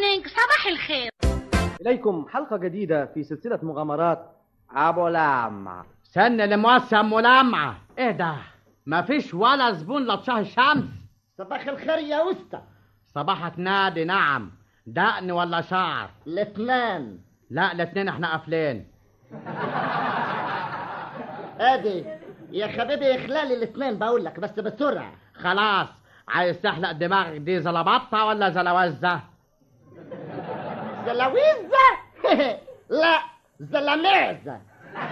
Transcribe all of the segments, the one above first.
مورنينج، صباح الخير. إليكم حلقة جديدة في سلسلة مغامرات أبو لمعة. سن الموسم ملمعة. ايه ده؟ مفيش ولا زبون لطشاه الشمس. صباح الخير يا أستا. صباحك نادي. نعم. دقن ولا شعر؟ الاتنين. لا الاتنين احنا قافلين. ادي يا حبيبي اخلالي الاتنين بقول لك بس بسرعة. خلاص. عايز تحلق دماغك دي زلبطة ولا زلوزة؟ زلاويزة؟ لا زلاميزة.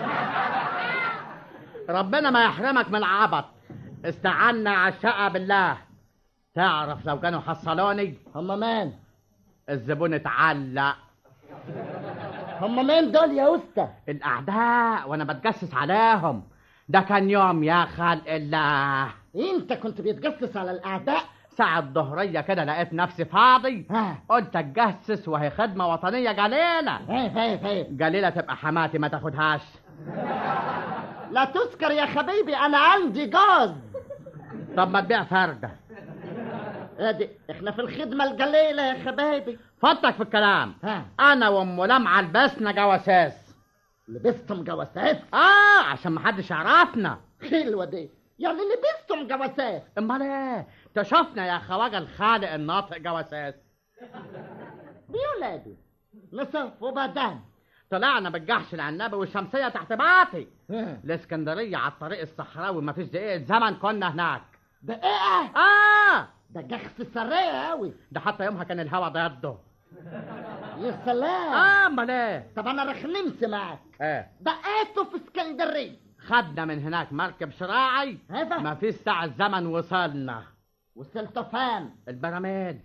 ربنا ما يحرمك من العبط. استعنا على الشقة بالله. تعرف لو كانوا حصلوني؟ هما مين؟ الزبون اتعلق. هما مين دول يا أستا؟ الأعداء وأنا بتجسس عليهم. ده كان يوم يا خلق الله. انت كنت بتجسس على الأعداء؟ ساعة الظهرية كده لقيت نفسي فاضي. ها. قلت اتجسس وهي خدمة وطنية قليلة. ايه قليلة تبقى حماتي ما تاخدهاش. لا تسكر يا حبيبي، انا عندي جوز. طب ما تبيع فردة. ادي احنا في الخدمة القليلة يا حبيبي. فضلك في الكلام. ها. انا وام لمعة لبسنا جواسيس. لبستم جواسات؟ عشان محدش يعرفنا. حلوة دي، يعني لبستم جواسات. امال ايه؟ تشوفنا يا خواجة الخالق الناطق جواسيس. بيولادي نصف وبعدين طلعنا بالجحش العنابي والشمسية تحت باطي. ها. الاسكندرية على الطريق الصحراوي مفيش دقيقة زمن كنا هناك. دقيقة؟ ده جخس سريع قوي. ده حتى يومها كان الهوا ضده. يا سلام. امال ايه؟ طب انا رح نمشي معاك. ايه؟ دقيته في اسكندرية. خدنا من هناك مركب شراعي. هذا؟ ما في ساعة زمن وصلنا. وصلت فين؟ البراميل.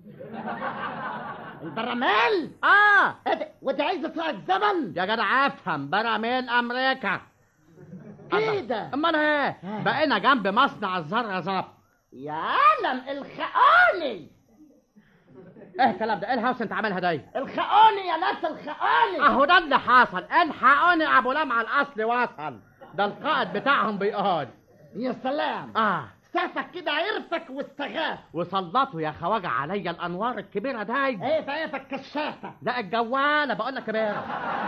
البراميل؟ وده عايزة ساعة زمن؟ يا جدع افهم، براميل امريكا. كده؟ امال ايه؟ بقينا جنب مصنع الذرة ظبط. يا عالم الخقاني. ايه الكلام ده؟ ايه الهوس انت عاملها دي؟ الخقاني يا ناس، الخقاني. اهو ده اللي حصل. الحقوني ابو لمعة الاصلي وصل. ده القائد بتاعهم بيقول. يا سلام. شافك كده عرفك واستغاث. وسلطوا يا خواجة عليا الانوار الكبيرة دي. ايه فايتك كشافة؟ لا الجوالة بقول لك كبيرة.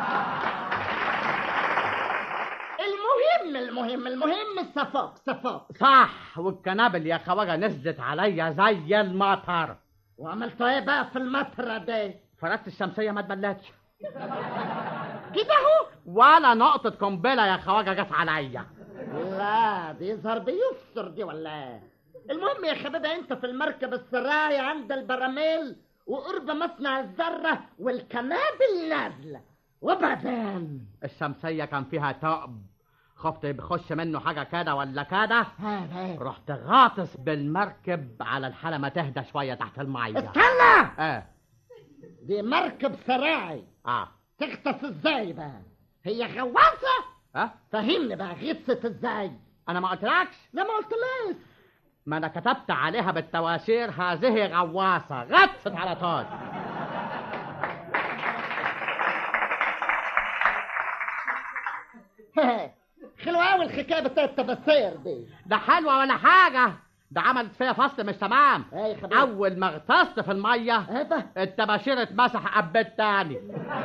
المهم الصفاق. صح. والكنابل يا خواجة نزلت عليا زي المطر. وعملتوا ايه بقى في المطرة دي؟ فردت الشمسية ما اتبلتش كده اهو. ولا نقطة قنبلة يا خواجة جت عليا. لا دي يظهر بيفسر دي ولا ايه؟ المهم يا حبيبي انت في المركب السراي عند البراميل وقرب مصنع الذرة والكنابل نازلة. وبعدين الشمسية كان فيها ثقب. خفت بخش منه حاجة كده ولا كده. رحت غاطس بالمركب على الحالة ما تهدى شوية تحت المية. استنى. دي مركب سراعي. تغطس ازاي بقى؟ هي غواصة؟ فهمني بقى غطست ازاي؟ انا ما قلتلكش؟ لا ما قلتليش. ما انا كتبت عليها بالتواشير هذه غواصة غطست على طول. حلوة قوي الحكاية بتاعت التبصير دي. ده حلوة ولا حاجة. ده عملت فيها فصل مش تمام. اول ما اغطست في المية التباشير اتمسح قبت تاني.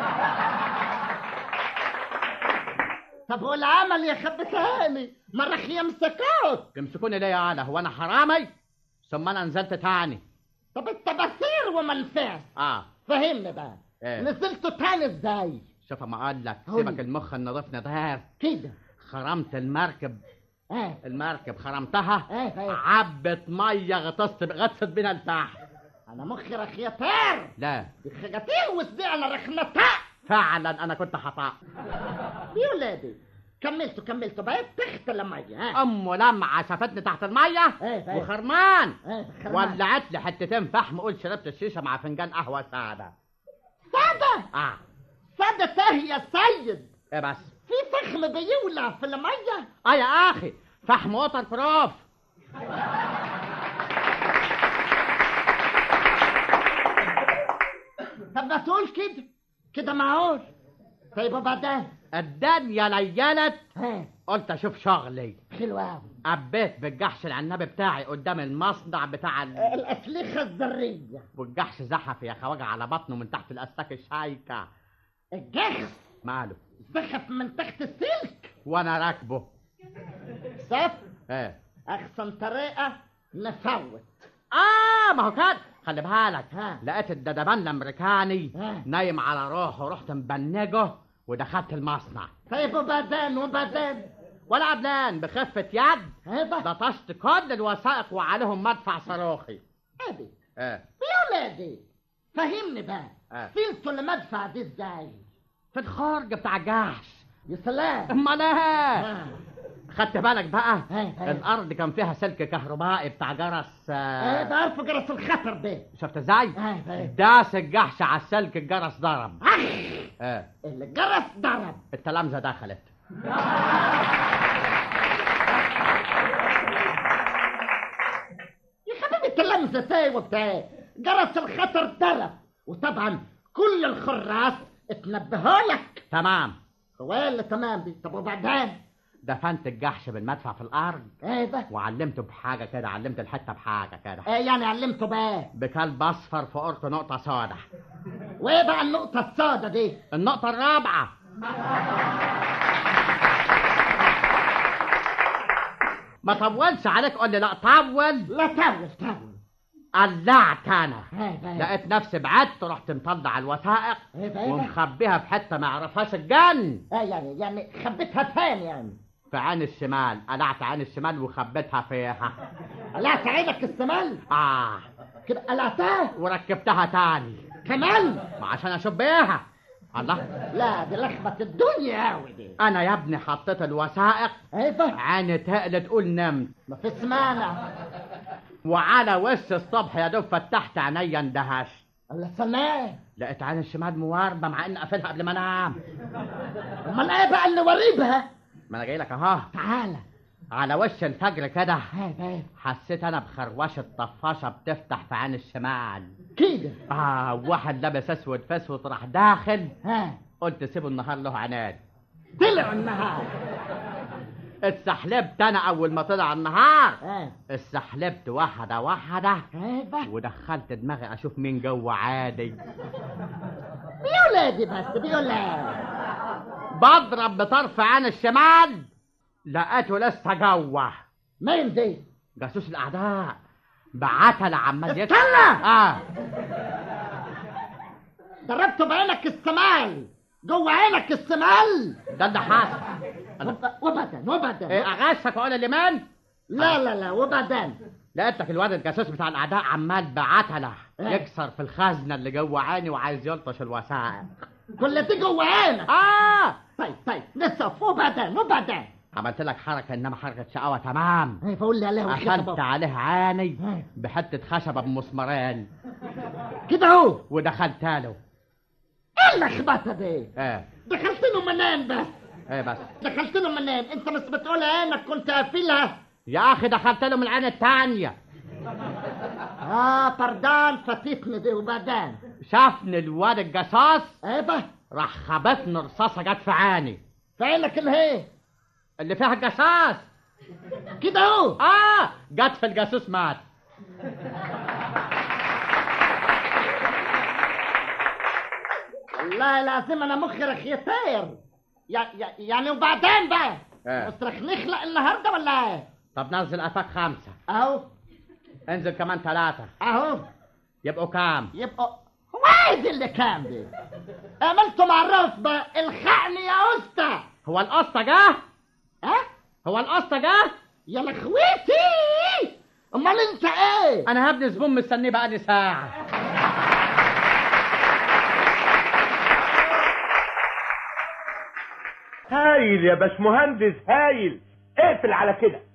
طب والعمل يا خبتاني ما رح يمسكوك. يمسكوني ليه يا انا؟ هو انا حرامي؟ ثم انا نزلت تاني. طب التبصير وما نفعش. فهمني بقى. نزلتوا تاني ازاي؟ شوف ما قال لك سيبك المخ النظيف نظهر كده. خرمت المركب. المركب خرمتها. عبت ميه غطست بينا لتحت. انا مخي رح يطير. لا الخجاتين وسدي انا رح نطق. فعلا انا كنت حطاء. يا ولادي كملتوا بقى تحت الميه. ام لمعة شافتني تحت الميه وخرمان. ولعت لي حتتين فحم. قلت شربت الشيشه مع فنجان قهوه ساده. ساده تاهي يا سيد. ايه بس؟ في فحم بيولع في الميه. يا اخي فحم ووتر بروف. طب ما تقول كده معقول. طيب وبعدين الدنيا ليلت. قلت اشوف شغلي. حلو قوي. قبيت بالجحش العنبي بتاعي قدام المصنع بتاع الأسلحة الذرية. والجحش زحف يا خواجه على بطنه من تحت الأسلاك الشايكة. الجحش ماله؟ زحف من تحت السلك وأنا راكبه. شاف؟ إيه؟ أحسن طريقة نفوت. ما هو كان خلي بالك. ها. لقيت الدبان الأمريكاني ها. نايم على روحه ورحت مبنجه ودخلت المصنع. طيب وبعدين ولا عبلان بخفة يد هذا لطشت كل الوثائق وعليهم مدفع صاروخي. ادي ايه يا ولادي فهمني بقى. آه. فيلتوا المدفع دي ازاي؟ في الخرج بتاع الجحش. يا سلام. امال ايه؟ آه. خدت بالك بقى؟ هاي. الارض كان فيها سلك كهربائي بتاع جرس. بعرف جرس الخطر ده. شفت ازاي؟ هاي. داس الجحش على السلك الجرس ضرب. ايه الجرس ضرب. التلامذة دخلت. يا حبيبي التلامذة تاي وبتاع جرس الخطر ضرب، وطبعا كل الخراس اتنبهوا لك. تمام. هو اللي تمام دي. طب وبعدين؟ دفنت الجحش بالمدفع في الارض ايه ده؟ وعلمته بحاجه كده، علمت الحته بحاجه كده. ايه يعني علمته بقى؟ بكلب اصفر في قرط نقطه سوداء. وايه بقى النقطة السوداء دي؟ النقطه الرابعه. ما طولش عليك، قول لي لا طول. لا طول. قلعت انا. هاي. لقيت نفسي بعدت ورحت مطلع الوثائق ايه ومخبيها في حته ما يعرفهاش الجن. يعني خبيتها فين يعني؟ في عين الشمال. قلعت عين الشمال وخبيتها فيها. قلعت عينك الشمال؟ كده قلعتها وركبتها تاني كمان؟ ما عشان اشوف بيها. الله، لا دي لخبة الدنيا قوي دي. انا يا ابني حطيت الوثائق ايه عيني تقلت تقول نمت. ما فيش مانع. وعلى وش الصبح يا دوب فتحت عينيا اندهشت. الله سلام. لقيت عين الشمال مواربه مع اني قافلها قبل ما انام. امال ايه بقى اللي وريبها؟ ما انا جاي لك اهو. تعالى. على وش الفجر كده ايه حسيت انا بخروشه طفاشه بتفتح في عين الشمال كده. واحد لابس اسود في اسود راح داخل. ها قلت سيبوا النهار له عناد. طلع النهار. اتسحلبت انا اول ما طلع النهار. ها اتسحلبت واحده ايه ودخلت دماغي اشوف مين جوه عادي. بيولادي بس بيولاد. بضرب بطرف عين الشمال لقيته لسه جوه. مين دي؟ جاسوس الاعداء بعتل عمال يكتب. استنى. ضربته بعينك الشمال جوه عينك الشمال. ده اللي حصل. وبعدين اغشك واقول اللي من؟ لا وبعدين لقيت لك الواد الجاسوس بتاع الاعداء عمال بعتله يكسر في الخزنه اللي جوه عيني وعايز يلطش الوثائق. كل دي جوه عينك؟ طيب نصف. وبعدين عملت لك حركه انما حركه شقاوه تمام. فقول لي عليها قفلت عليه عيني بحته خشبه بمسمارين كده اهو ودخلت له. ايه اللخبطه دي؟ دخلت له منين بس؟ بس دخلت له منين؟ انت مش بتقول عينك كنت قافلها؟ يا اخي دخلت له من العين الثانيه. طردان فاتتني دي. وبعدين شافني الواد الجاسوس ايه راح خبطني رصاصه جت في عيني. في عينك اللي فيها الجاسوس كده اهو. جت في الجاسوس مات. والله لازم انا مخي رح يطير. يعني وبعدين بقى بس رح نخلق النهارده ولا ايه؟ طب نزل قفاك 5 اهو. انزل كمان 3 اهو. يبقوا كام؟ يبقوا وايد اللي كام دي. عملتوا مع الرفضة. الحقني يا اسطى. هو القسطة جه؟ هو القسطة جه؟ يا لخويتي. امال انت ايه؟ انا هبني زبون مستنيه بقالي ساعة. هايل يا باشمهندس هايل. اقفل على كده.